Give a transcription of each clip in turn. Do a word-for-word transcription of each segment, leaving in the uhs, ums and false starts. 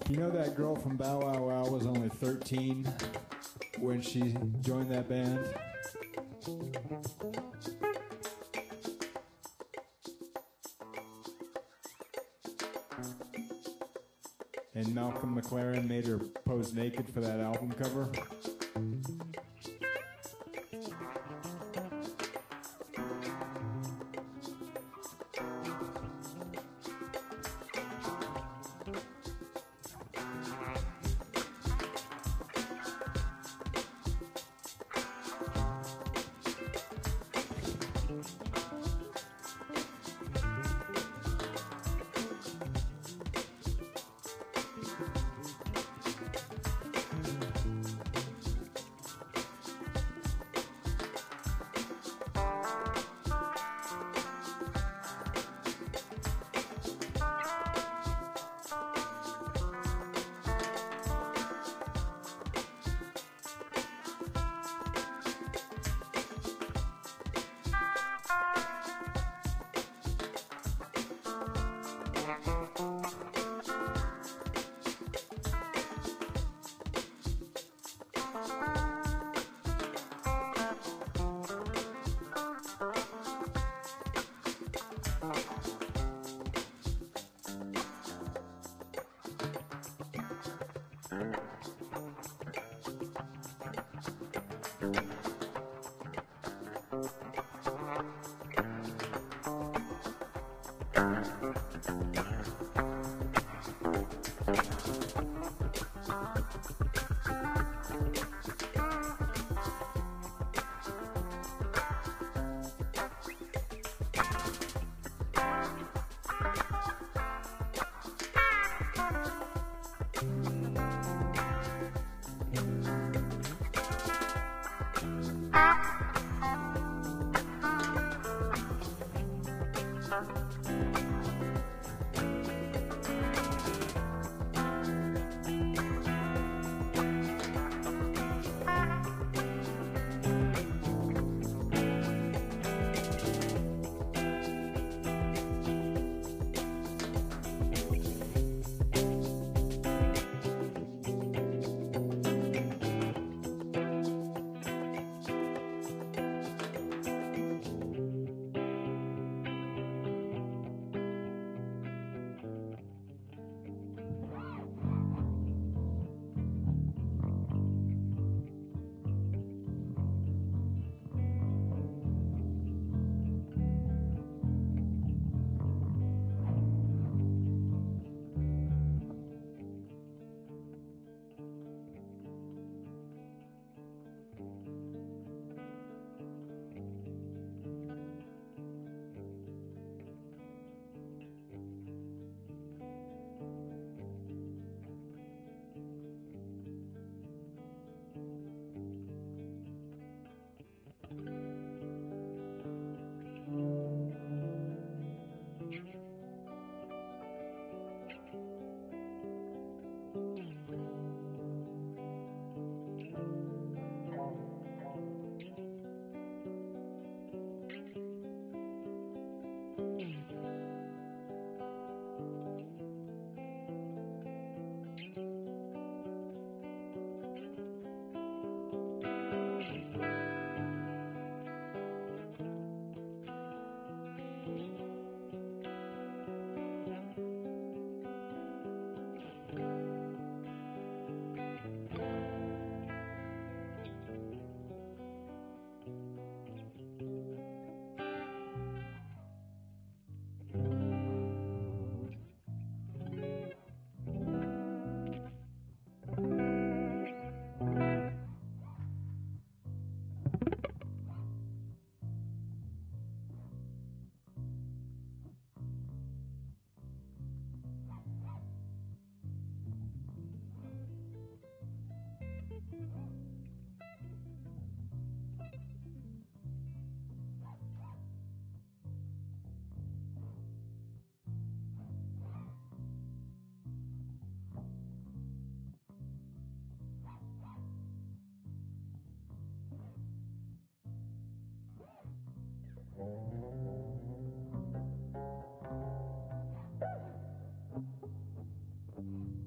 You know that girl from Bow Wow Wow was only thirteen when she joined that band? And Malcolm McLaren made her pose naked for that album cover.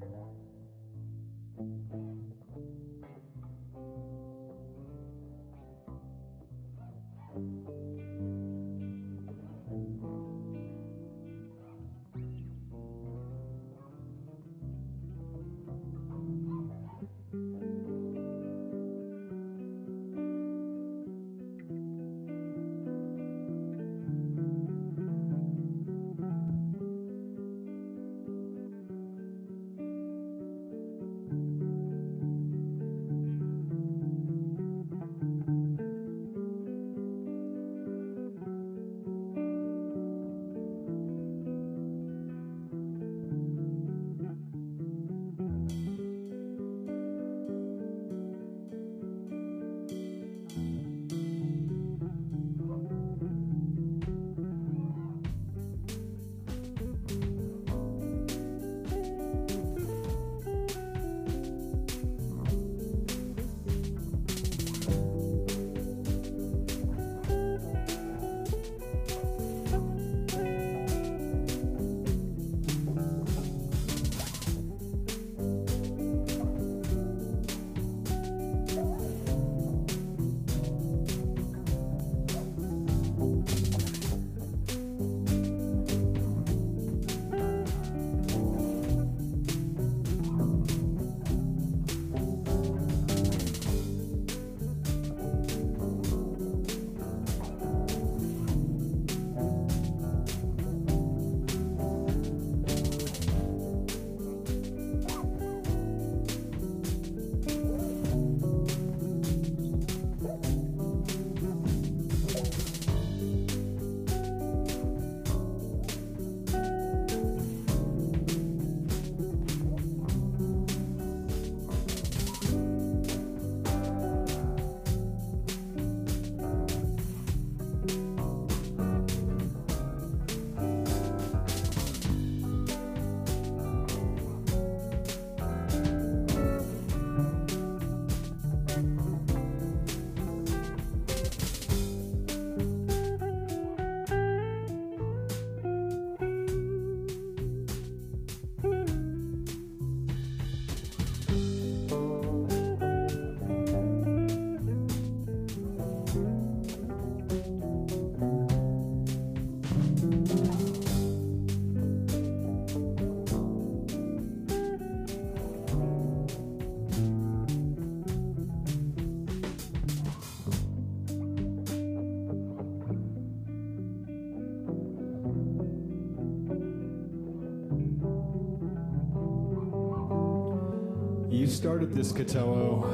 You started this, Catello.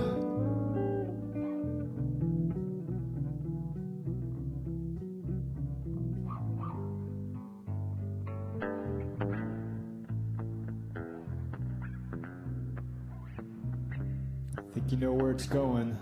I think you know where it's going.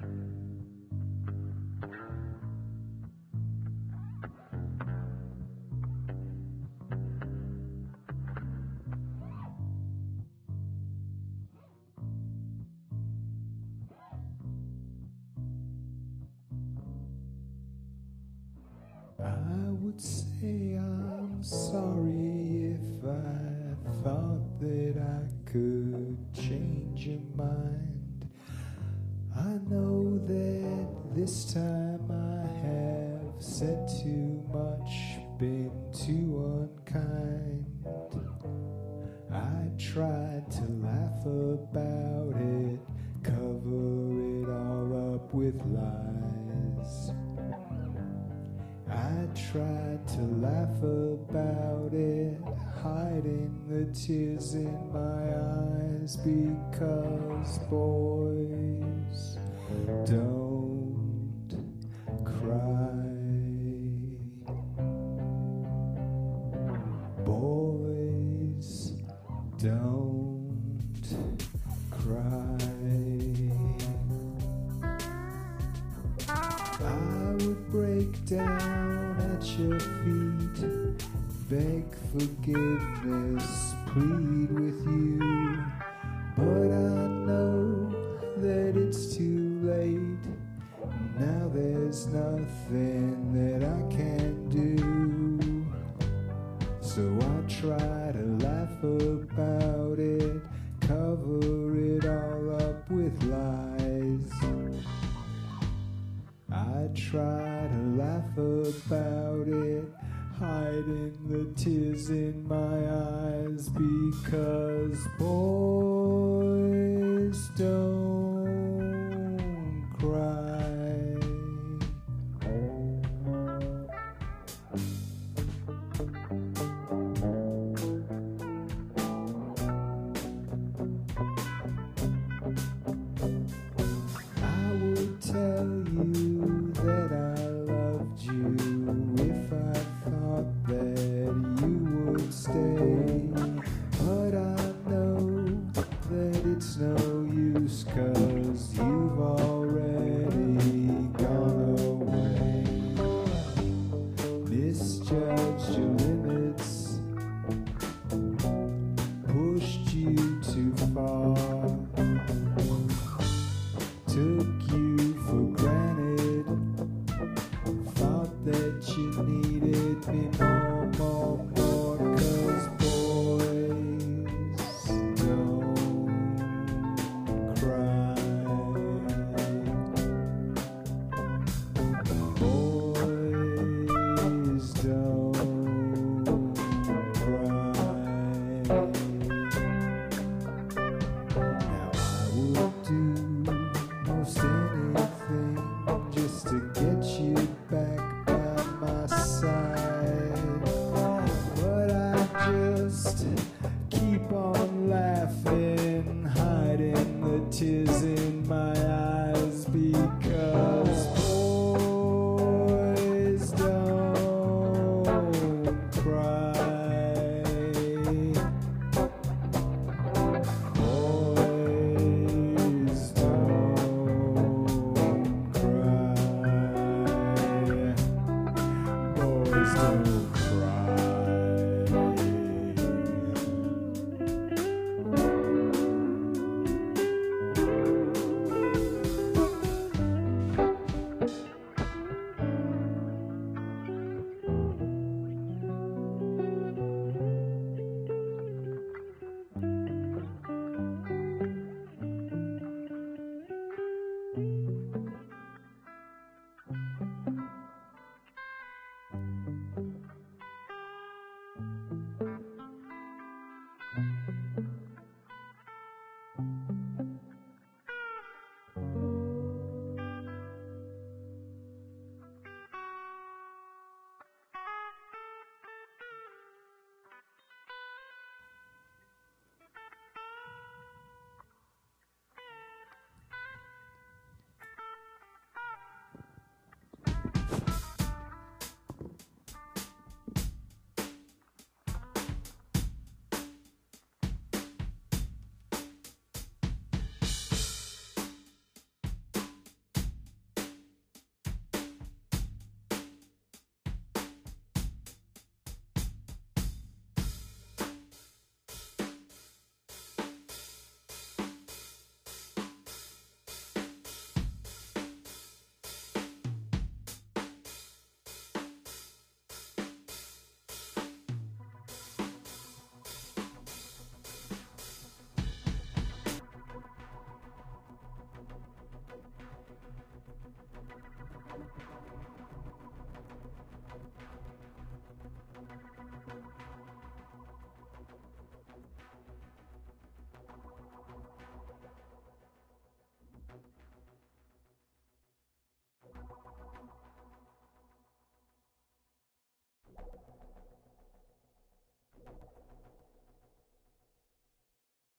I would say I'm sorry if I thought that I could change your mind. I know that this time I have said too much, been too unkind. I tried to laugh about it, cover it all up with lies. I tried to laugh about it, hiding the tears in my eyes, because boys don't cry. Boys don't cry. I would break down at your feet, beg forgiveness, plead with you, but I know that it's too late. Now there's nothing that I can do. So I try to laugh about it, try to laugh about it, hiding the tears in my eyes, because boys don't cry. Tell you that I loved you if I thought that you would stay, but I know that it's no use, 'cause you've already gone away, misjudged your limits, pushed you too far, took you for granted, thought that you needed me more, more, more, 'cause boys don't cry. Boys don't cry. Now I would do most anything just to get you back by my side, but I just keep on laughing, hiding the tears in my